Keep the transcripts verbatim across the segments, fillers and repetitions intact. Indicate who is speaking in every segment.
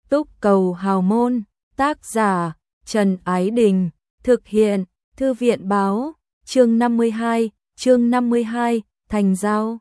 Speaker 1: Túc cầu hào môn, tác giả Trần Ái Đình, thực hiện Thư viện báo, chương năm mươi hai, chương năm mươi hai, thành giao.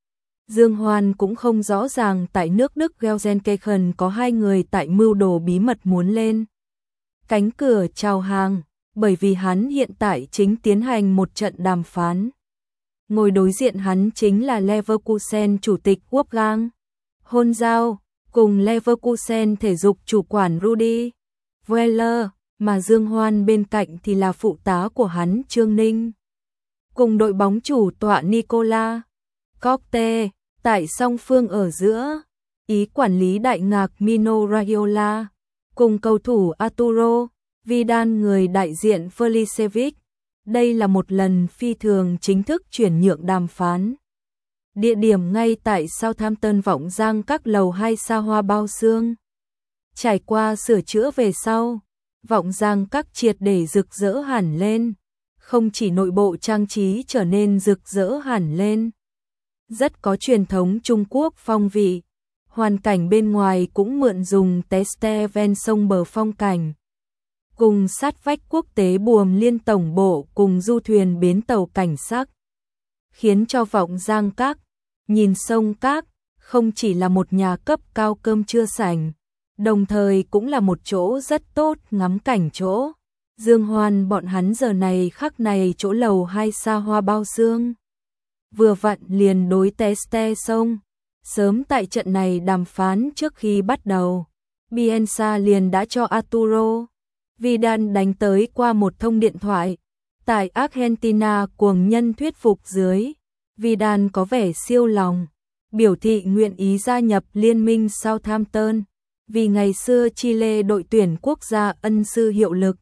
Speaker 1: Dương Hoan cũng không rõ ràng tại nước Đức Gelsenkirchen có hai người tại mưu đồ bí mật muốn lên cánh cửa chào hàng, bởi vì hắn hiện tại chính tiến hành một trận đàm phán. Ngồi đối diện hắn chính là Leverkusen chủ tịch Wolfgang Hôn Giao, cùng Leverkusen thể dục chủ quản Rudi Völler, mà Dương Hoan bên cạnh thì là phụ tá của hắn Trương Ninh. Cùng đội bóng chủ tọa Nicola Cocte, tại song phương ở giữa, ý quản lý đại ngạc Mino Raiola, cùng cầu thủ Arturo Vidal người đại diện Felicevic. Đây là một lần phi thường chính thức chuyển nhượng đàm phán. Địa điểm ngay tại Southampton Vọng Giang các lầu hai xa hoa bao xương. Trải qua sửa chữa về sau, Vọng Giang các triệt để rực rỡ hẳn lên, không chỉ nội bộ trang trí trở nên rực rỡ hẳn lên, rất có truyền thống Trung Quốc phong vị, hoàn cảnh bên ngoài cũng mượn dùng Teste ven sông bờ phong cảnh. Cùng sát vách quốc tế Buồm Liên tổng bộ cùng du thuyền bến tàu cảnh sắc, khiến cho Vọng Giang các, nhìn sông các, không chỉ là một nhà cấp cao cơm trưa sảnh, đồng thời cũng là một chỗ rất tốt ngắm cảnh chỗ. Dương Hoan bọn hắn giờ này khắc này chỗ lầu hai xa hoa bao xương, vừa vặn liền đối Teste sông. Sớm tại trận này đàm phán trước khi bắt đầu, Bielsa liền đã cho Arturo Vidal đánh tới qua một thông điện thoại. Tại Argentina cuồng nhân thuyết phục dưới, Vidal có vẻ siêu lòng, biểu thị nguyện ý gia nhập liên minh Southampton, vì ngày xưa Chile đội tuyển quốc gia ân sư hiệu lực,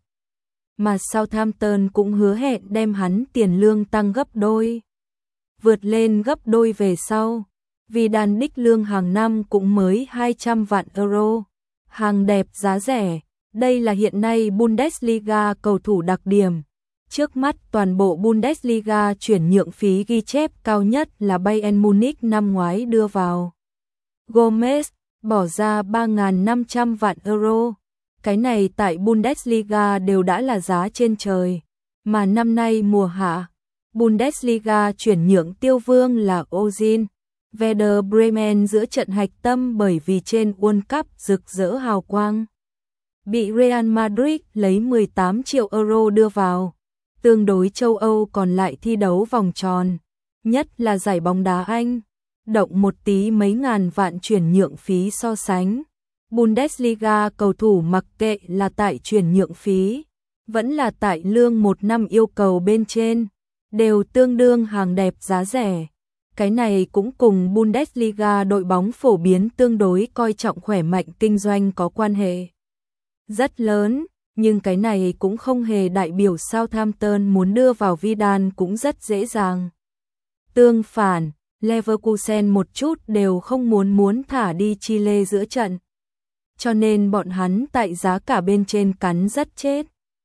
Speaker 1: mà Southampton cũng hứa hẹn đem hắn tiền lương tăng gấp đôi. Vượt lên gấp đôi về sau, Vidal đích lương hàng năm cũng mới hai trăm vạn euro, hàng đẹp giá rẻ. Đây là hiện nay Bundesliga cầu thủ đặc điểm. Trước mắt toàn bộ Bundesliga chuyển nhượng phí ghi chép cao nhất là Bayern Munich năm ngoái đưa vào. Gomez bỏ ra ba nghìn năm trăm vạn euro. Cái này tại Bundesliga đều đã là giá trên trời. Mà năm nay mùa hạ, Bundesliga chuyển nhượng tiêu vương là Ozil, Werder Bremen giữa trận hạch tâm bởi vì trên World Cup rực rỡ hào quang, bị Real Madrid lấy mười tám triệu euro đưa vào. Tương đối châu Âu còn lại thi đấu vòng tròn, nhất là giải bóng đá Anh, động một tí mấy ngàn vạn chuyển nhượng phí so sánh. Bundesliga cầu thủ mặc kệ là tại chuyển nhượng phí, vẫn là tại lương một năm yêu cầu bên trên, đều tương đương hàng đẹp giá rẻ. Cái này cũng cùng Bundesliga đội bóng phổ biến tương đối coi trọng khỏe mạnh kinh doanh có quan hệ rất lớn, nhưng cái này cũng không hề đại biểu Southampton muốn đưa vào Vidal cũng rất dễ dàng. Tương phản, Leverkusen một chút đều không muốn muốn thả đi Chile giữa trận, cho nên bọn hắn tại giá cả bên trên cắn rất chết.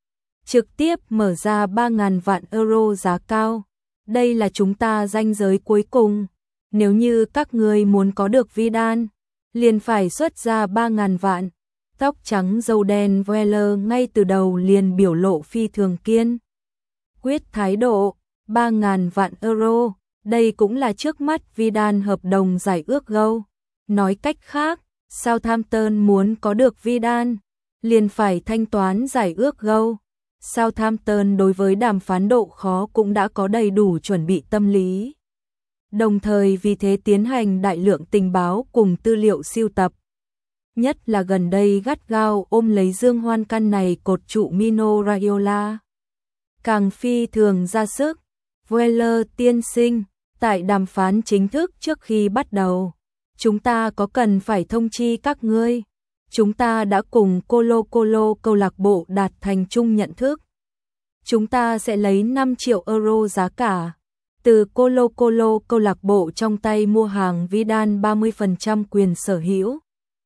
Speaker 1: Trực tiếp mở ra ba nghìn vạn euro giá cao. Đây là chúng ta ranh giới cuối cùng. Nếu như các người muốn có được Vidal, liền phải xuất ra ba nghìn vạn. Tóc trắng râu đen Völler ngay từ đầu liền biểu lộ phi thường kiên quyết thái độ. Ba nghìn vạn euro, đây cũng là trước mắt Vidal hợp đồng giải ước gâu. Nói cách khác, Southampton muốn có được Vidal, liền phải thanh toán giải ước gâu. Southampton đối với đàm phán độ khó cũng đã có đầy đủ chuẩn bị tâm lý. Đồng thời vì thế tiến hành đại lượng tình báo cùng tư liệu siêu tập. Nhất là gần đây gắt gao ôm lấy Dương Hoan căn này cột trụ Mino Raiola. Càng phi thường ra sức, Völler tiên sinh, tại đàm phán chính thức trước khi bắt đầu, chúng ta có cần phải thông chi các ngươi. Chúng ta đã cùng Colo Colo câu lạc bộ đạt thành chung nhận thức. Chúng ta sẽ lấy năm triệu euro giá cả, từ Colo Colo câu lạc bộ trong tay mua hàng Vidal ba mươi phần trăm quyền sở hữu.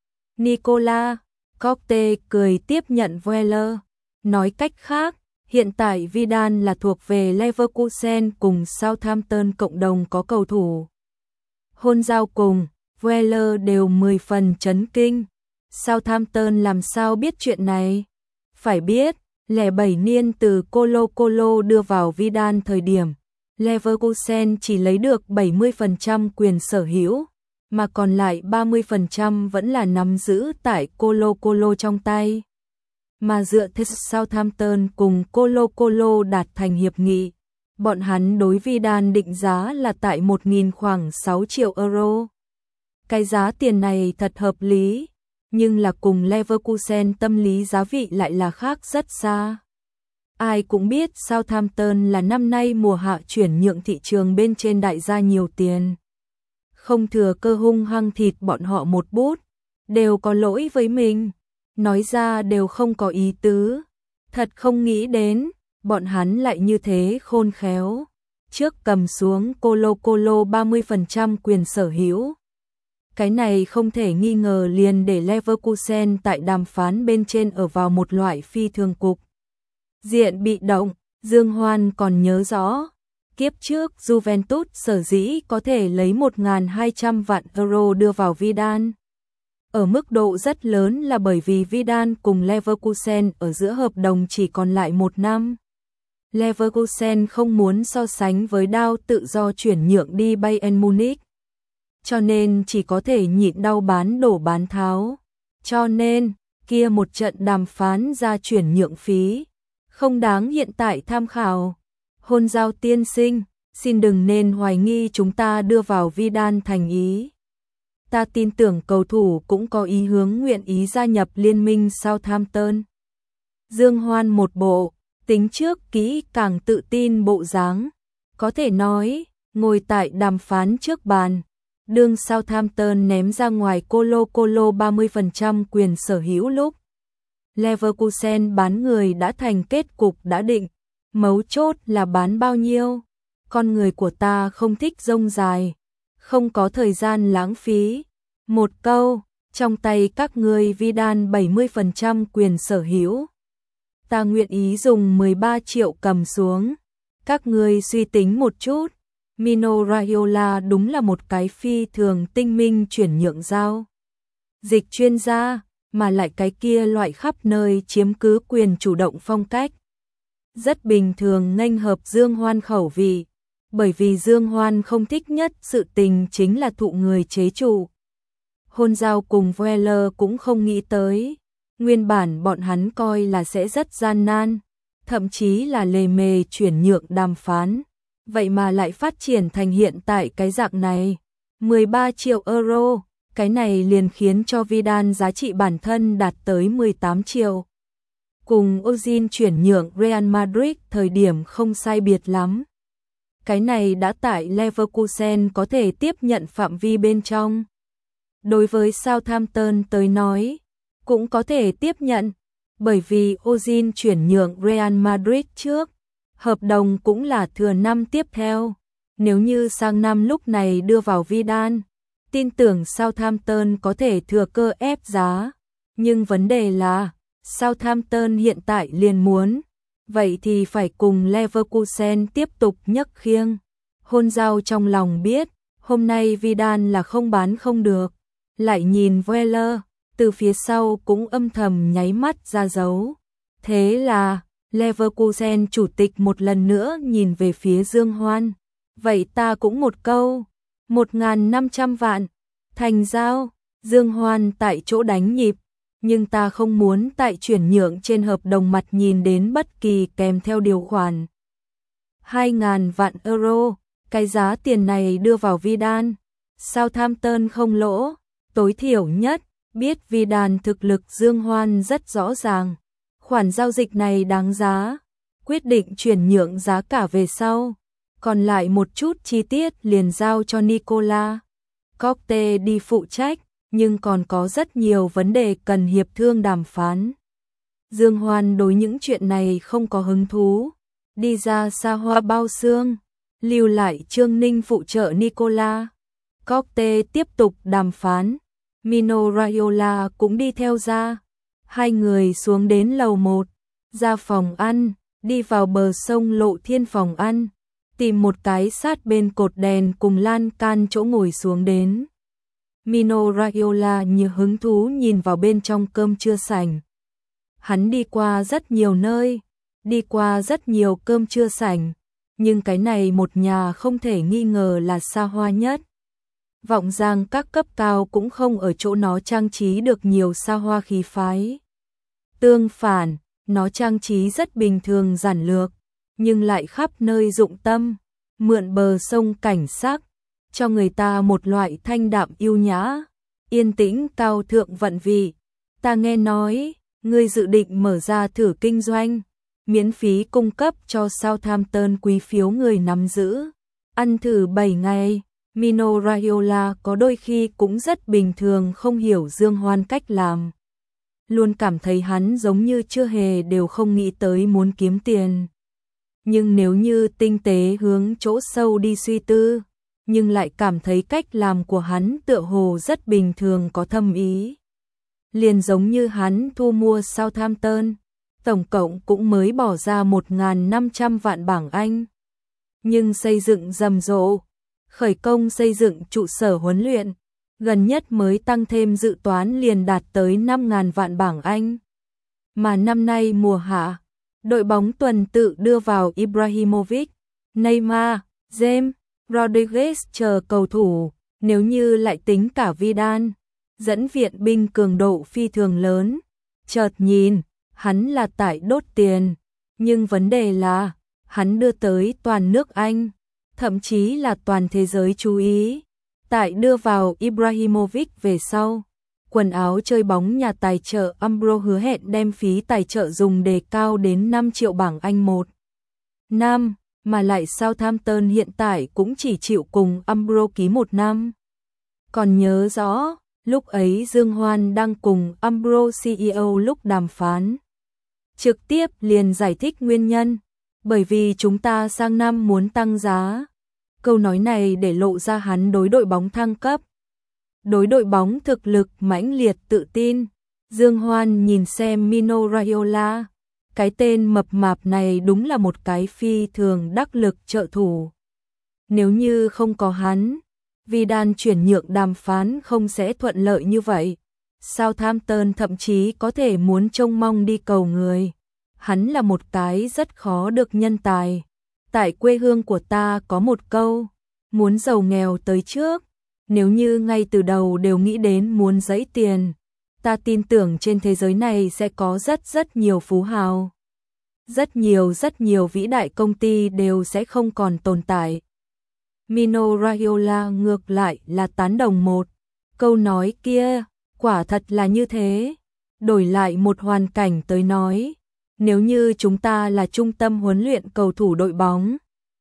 Speaker 1: Nicola Cocte cười tiếp nhận Völler. Nói cách khác, hiện tại Vidal là thuộc về Leverkusen cùng Southampton cộng đồng có cầu thủ. Hôn Giao cùng Völler đều mười phần chấn kinh. Southampton làm sao biết chuyện này? Phải biết, lẻ bảy niên từ Colo Colo đưa vào Vidal thời điểm, Leverkusen chỉ lấy được bảy mươi phần trăm quyền sở hữu, mà còn lại ba mươi phần trăm vẫn là nắm giữ tại Colo Colo trong tay. Mà dựa theo Southampton cùng Colo Colo đạt thành hiệp nghị, bọn hắn đối Vidal định giá là tại một nghìn khoảng sáu triệu euro. Cái giá tiền này thật hợp lý, nhưng là cùng Leverkusen tâm lý giá vị lại là khác rất xa. Ai cũng biết Southampton là năm nay mùa hạ chuyển nhượng thị trường bên trên đại gia nhiều tiền. Không thừa cơ hung hăng thịt bọn họ một bút, đều có lỗi với mình, nói ra đều không có ý tứ. Thật không nghĩ đến, bọn hắn lại như thế khôn khéo. Trước cầm xuống Colo Colo ba mươi phần trăm quyền sở hữu. Cái này không thể nghi ngờ liền để Leverkusen tại đàm phán bên trên ở vào một loại phi thường cục diện bị động. Dương Hoan còn nhớ rõ, kiếp trước Juventus sở dĩ có thể lấy một nghìn hai trăm vạn euro đưa vào Vidal. Ở mức độ rất lớn là bởi vì Vidal cùng Leverkusen ở giữa hợp đồng chỉ còn lại một năm. Leverkusen không muốn so sánh với đao tự do chuyển nhượng đi Bayern Munich, cho nên chỉ có thể nhịn đau bán đổ bán tháo. Cho nên, kia một trận đàm phán ra chuyển nhượng phí, không đáng hiện tại tham khảo. Hôn giao tiên sinh, xin đừng nên hoài nghi chúng ta đưa vào Vidal thành ý. Ta tin tưởng cầu thủ cũng có ý hướng nguyện ý gia nhập liên minh Southampton. Dương Hoan một bộ, tính trước kỹ càng tự tin bộ dáng. Có thể nói, ngồi tại đàm phán trước bàn, đương Southampton ném ra ngoài Colo Colo ba mươi phần trăm quyền sở hữu lúc, Leverkusen bán người đã thành kết cục đã định. Mấu chốt là bán bao nhiêu. Con người của ta không thích rông dài, không có thời gian lãng phí. Một câu, trong tay các ngươi Vidal bảy mươi phần trăm quyền sở hữu. Ta nguyện ý dùng mười ba triệu cầm xuống. Các ngươi suy tính một chút, Mino Raiola đúng là một cái phi thường tinh minh chuyển nhượng giao dịch chuyên gia, mà lại cái kia loại khắp nơi chiếm cứ quyền chủ động phong cách. Rất bình thường nghênh hợp Dương Hoan khẩu vị, bởi vì Dương Hoan không thích nhất sự tình chính là thụ người chế trụ. Hôn giao cùng Weller cũng không nghĩ tới, nguyên bản bọn hắn coi là sẽ rất gian nan, thậm chí là lề mề chuyển nhượng đàm phán, vậy mà lại phát triển thành hiện tại cái dạng này. mười ba triệu euro, cái này liền khiến cho Vidal giá trị bản thân đạt tới mười tám triệu. Cùng Ozil chuyển nhượng Real Madrid thời điểm không sai biệt lắm. Cái này đã tại Leverkusen có thể tiếp nhận phạm vi bên trong. Đối với Southampton tới nói, cũng có thể tiếp nhận, bởi vì Ozil chuyển nhượng Real Madrid trước, hợp đồng cũng là thừa năm tiếp theo. Nếu như sang năm lúc này đưa vào Vidal, tin tưởng Southampton có thể thừa cơ ép giá. Nhưng vấn đề là, Southampton hiện tại liền muốn, vậy thì phải cùng Leverkusen tiếp tục nhấc khiêng. Hôn giao trong lòng biết, hôm nay Vidal là không bán không được. Lại nhìn Weller, từ phía sau cũng âm thầm nháy mắt ra dấu. Thế là, Leverkusen chủ tịch một lần nữa nhìn về phía Dương Hoan. Vậy ta cũng một câu, một nghìn năm trăm vạn, thành giao. Dương Hoan tại chỗ đánh nhịp, nhưng ta không muốn tại chuyển nhượng trên hợp đồng mặt nhìn đến bất kỳ kèm theo điều khoản. hai nghìn vạn euro, cái giá tiền này đưa vào Vidal, Southampton không lỗ, tối thiểu nhất, biết Vidal thực lực Dương Hoan rất rõ ràng. Khoản giao dịch này đáng giá, quyết định chuyển nhượng giá cả về sau, còn lại một chút chi tiết liền giao cho Nicola Cote đi phụ trách, nhưng còn có rất nhiều vấn đề cần hiệp thương đàm phán. Dương Hoan đối những chuyện này không có hứng thú, đi ra xa hoa bao xương, lưu lại Trương Ninh phụ trợ Nicola Cote tiếp tục đàm phán. Mino Raiola cũng đi theo ra. Hai người xuống đến lầu một, ra phòng ăn, đi vào bờ sông Lộ Thiên phòng ăn, tìm một cái sát bên cột đèn cùng lan can chỗ ngồi xuống đến. Mino Raiola như hứng thú nhìn vào bên trong cơm trưa sảnh. Hắn đi qua rất nhiều nơi, đi qua rất nhiều cơm trưa sảnh, nhưng cái này một nhà không thể nghi ngờ là xa hoa nhất. Vọng Giang các cấp cao cũng không ở chỗ nó trang trí được nhiều xa hoa khí phái. Tương phản, nó trang trí rất bình thường giản lược, nhưng lại khắp nơi dụng tâm, mượn bờ sông cảnh sắc, cho người ta một loại thanh đạm yêu nhã, yên tĩnh cao thượng vận vị. Ta nghe nói, ngươi dự định mở ra thử kinh doanh, miễn phí cung cấp cho Southampton quý phiếu người nắm giữ. Ăn thử bảy ngày, Mino Raiola có đôi khi cũng rất bình thường không hiểu Dương Hoan cách làm. Luôn cảm thấy hắn giống như chưa hề đều không nghĩ tới muốn kiếm tiền. Nhưng nếu như tinh tế hướng chỗ sâu đi suy tư, nhưng lại cảm thấy cách làm của hắn tựa hồ rất bình thường có thâm ý. Liền giống như hắn thu mua Southampton, tổng cộng cũng mới bỏ ra một nghìn năm trăm vạn bảng Anh. Nhưng xây dựng rầm rộ, khởi công xây dựng trụ sở huấn luyện, gần nhất mới tăng thêm dự toán liền đạt tới năm nghìn vạn bảng Anh. Mà năm nay mùa hạ, đội bóng tuần tự đưa vào Ibrahimovic, Neymar, James Rodriguez chờ cầu thủ, nếu như lại tính cả Vidal, dẫn viện binh cường độ phi thường lớn. Chợt nhìn, hắn là tại đốt tiền, nhưng vấn đề là, hắn đưa tới toàn nước Anh, thậm chí là toàn thế giới chú ý. Tại đưa vào Ibrahimovic về sau, quần áo chơi bóng nhà tài trợ Umbro hứa hẹn đem phí tài trợ dùng đề cao đến năm triệu bảng Anh một năm, mà lại Southampton hiện tại cũng chỉ chịu cùng Umbro ký một năm. Còn nhớ rõ, lúc ấy Dương Hoan đang cùng Umbro xê e ô lúc đàm phán. Trực tiếp liền giải thích nguyên nhân, bởi vì chúng ta sang năm muốn tăng giá. Câu nói này để lộ ra hắn đối đội bóng thăng cấp. Đối đội bóng thực lực mãnh liệt tự tin. Dương Hoan nhìn xem Mino Raiola, cái tên mập mạp này đúng là một cái phi thường đắc lực trợ thủ. Nếu như không có hắn, Vidal chuyển nhượng đàm phán không sẽ thuận lợi như vậy. Southampton thậm chí có thể muốn trông mong đi cầu người. Hắn là một cái rất khó được nhân tài. Tại quê hương của ta có một câu, muốn giàu nghèo tới trước. Nếu như ngay từ đầu đều nghĩ đến muốn giấy tiền, ta tin tưởng trên thế giới này sẽ có rất rất nhiều phú hào. Rất nhiều rất nhiều vĩ đại công ty đều sẽ không còn tồn tại. Mino Raiola ngược lại là tán đồng một câu nói kia, quả thật là như thế. Đổi lại một hoàn cảnh tới nói, nếu như chúng ta là trung tâm huấn luyện cầu thủ đội bóng,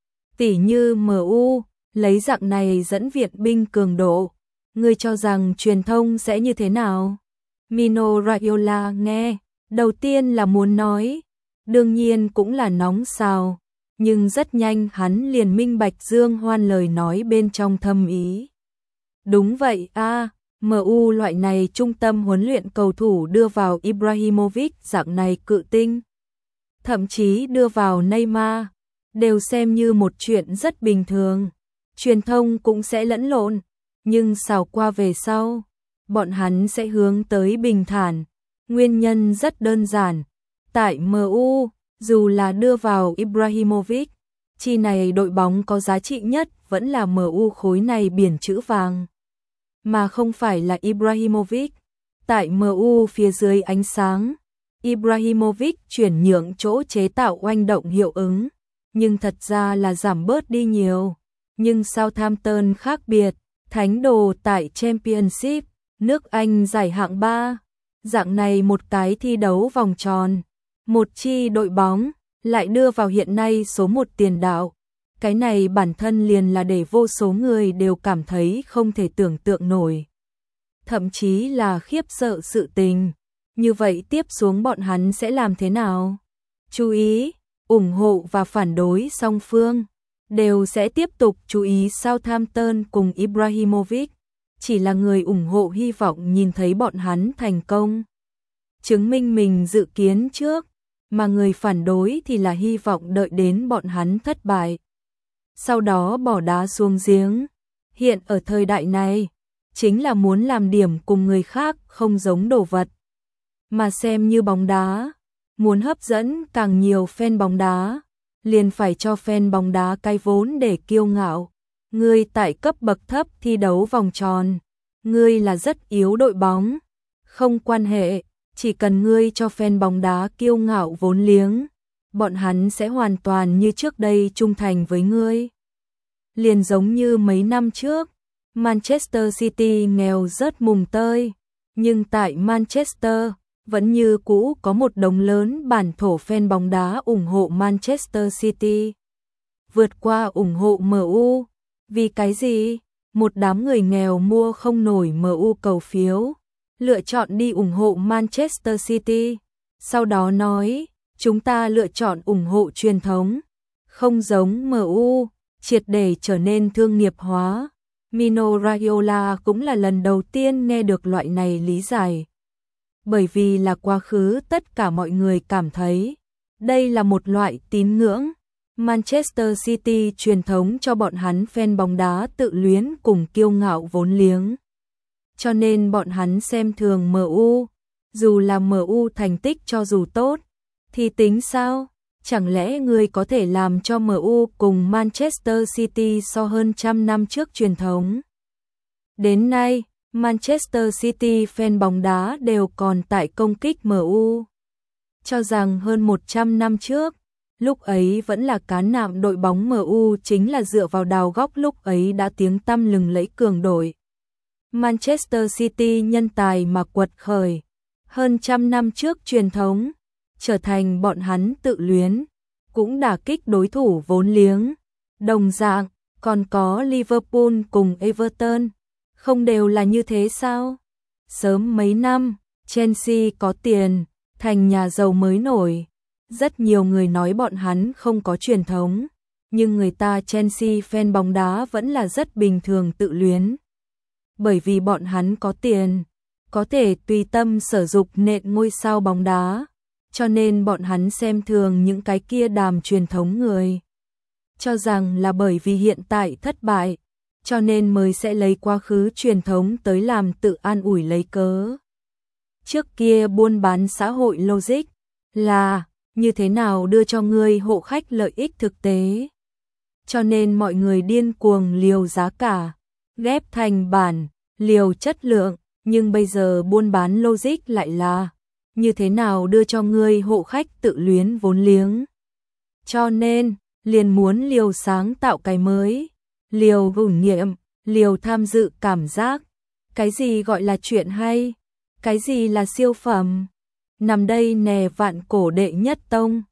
Speaker 1: tỉ như em u, lấy dạng này dẫn viện binh cường độ, ngươi cho rằng truyền thông sẽ như thế nào? Mino Raiola nghe, đầu tiên là muốn nói, đương nhiên cũng là nóng xào, nhưng rất nhanh hắn liền minh bạch Dương Hoan lời nói bên trong thâm ý. Đúng vậy a, à, em u loại này trung tâm huấn luyện cầu thủ đưa vào Ibrahimovic dạng này cự tinh, thậm chí đưa vào Neymar, đều xem như một chuyện rất bình thường. Truyền thông cũng sẽ lẫn lộn, nhưng xào qua về sau, bọn hắn sẽ hướng tới bình thản. Nguyên nhân rất đơn giản, tại em u, dù là đưa vào Ibrahimovic, chi này đội bóng có giá trị nhất vẫn là em u khối này biển chữ vàng, mà không phải là Ibrahimovic. Tại em u phía dưới ánh sáng, Ibrahimovic chuyển nhượng chỗ chế tạo oanh động hiệu ứng, nhưng thật ra là giảm bớt đi nhiều. Nhưng Southampton khác biệt, thánh đồ tại Championship, nước Anh giải hạng ba, dạng này một cái thi đấu vòng tròn, một chi đội bóng lại đưa vào hiện nay số một tiền đạo. Cái này bản thân liền là để vô số người đều cảm thấy không thể tưởng tượng nổi, thậm chí là khiếp sợ sự tình. Như vậy tiếp xuống bọn hắn sẽ làm thế nào? Chú ý, ủng hộ và phản đối song phương đều sẽ tiếp tục chú ý Southampton cùng Ibrahimovic, chỉ là người ủng hộ hy vọng nhìn thấy bọn hắn thành công, chứng minh mình dự kiến trước, mà người phản đối thì là hy vọng đợi đến bọn hắn thất bại, sau đó bỏ đá xuống giếng. Hiện ở thời đại này, chính là muốn làm điểm cùng người khác không giống đồ vật. Mà xem như bóng đá, muốn hấp dẫn càng nhiều fan bóng đá, liền phải cho fan bóng đá cái vốn để kiêu ngạo. Ngươi tại cấp bậc thấp thi đấu vòng tròn, ngươi là rất yếu đội bóng, không quan hệ, chỉ cần ngươi cho fan bóng đá kiêu ngạo vốn liếng, bọn hắn sẽ hoàn toàn như trước đây trung thành với ngươi. Liền giống như mấy năm trước, Manchester City nghèo rớt mùng tơi, nhưng tại Manchester vẫn như cũ có một đống lớn bản thổ fan bóng đá ủng hộ Manchester City, vượt qua ủng hộ em u. Vì cái gì? Một đám người nghèo mua không nổi em u cầu phiếu, lựa chọn đi ủng hộ Manchester City, sau đó nói, chúng ta lựa chọn ủng hộ truyền thống, không giống em u, triệt để trở nên thương nghiệp hóa. Mino Raiola cũng là lần đầu tiên nghe được loại này lý giải. Bởi vì là quá khứ tất cả mọi người cảm thấy, đây là một loại tín ngưỡng. Manchester City truyền thống cho bọn hắn fan bóng đá tự luyến cùng kiêu ngạo vốn liếng. Cho nên bọn hắn xem thường em u, dù là em u thành tích cho dù tốt, thì tính sao? Chẳng lẽ người có thể làm cho em u cùng Manchester City so hơn trăm năm trước truyền thống? Đến nay, Manchester City fan bóng đá đều còn tại công kích em u, cho rằng hơn một trăm năm trước, lúc ấy vẫn là cán nạm đội bóng em u chính là dựa vào đào góc lúc ấy đã tiếng tăm lừng lẫy cường đội. Manchester City nhân tài mà quật khởi, hơn trăm năm trước truyền thống, trở thành bọn hắn tự luyến, cũng đả kích đối thủ vốn liếng. Đồng dạng, còn có Liverpool cùng Everton, không đều là như thế sao? Sớm mấy năm, Chelsea có tiền, thành nhà giàu mới nổi. Rất nhiều người nói bọn hắn không có truyền thống, nhưng người ta Chelsea fan bóng đá vẫn là rất bình thường tự luyến. Bởi vì bọn hắn có tiền, có thể tùy tâm sở dục nện ngôi sao bóng đá, cho nên bọn hắn xem thường những cái kia đàm truyền thống người. Cho rằng là bởi vì hiện tại thất bại, cho nên mới sẽ lấy quá khứ truyền thống tới làm tự an ủi lấy cớ. Trước kia buôn bán xã hội logic là như thế nào đưa cho ngươi hộ khách lợi ích thực tế. Cho nên mọi người điên cuồng liều giá cả, ghép thành bản, liều chất lượng, nhưng bây giờ buôn bán logic lại là như thế nào đưa cho ngươi hộ khách tự luyến vốn liếng. Cho nên, liền muốn liều sáng tạo cái mới, liều gửi nghiệm, liều tham dự cảm giác. Cái gì gọi là chuyện hay? Cái gì là siêu phẩm? Nằm đây nè vạn cổ đệ nhất tông,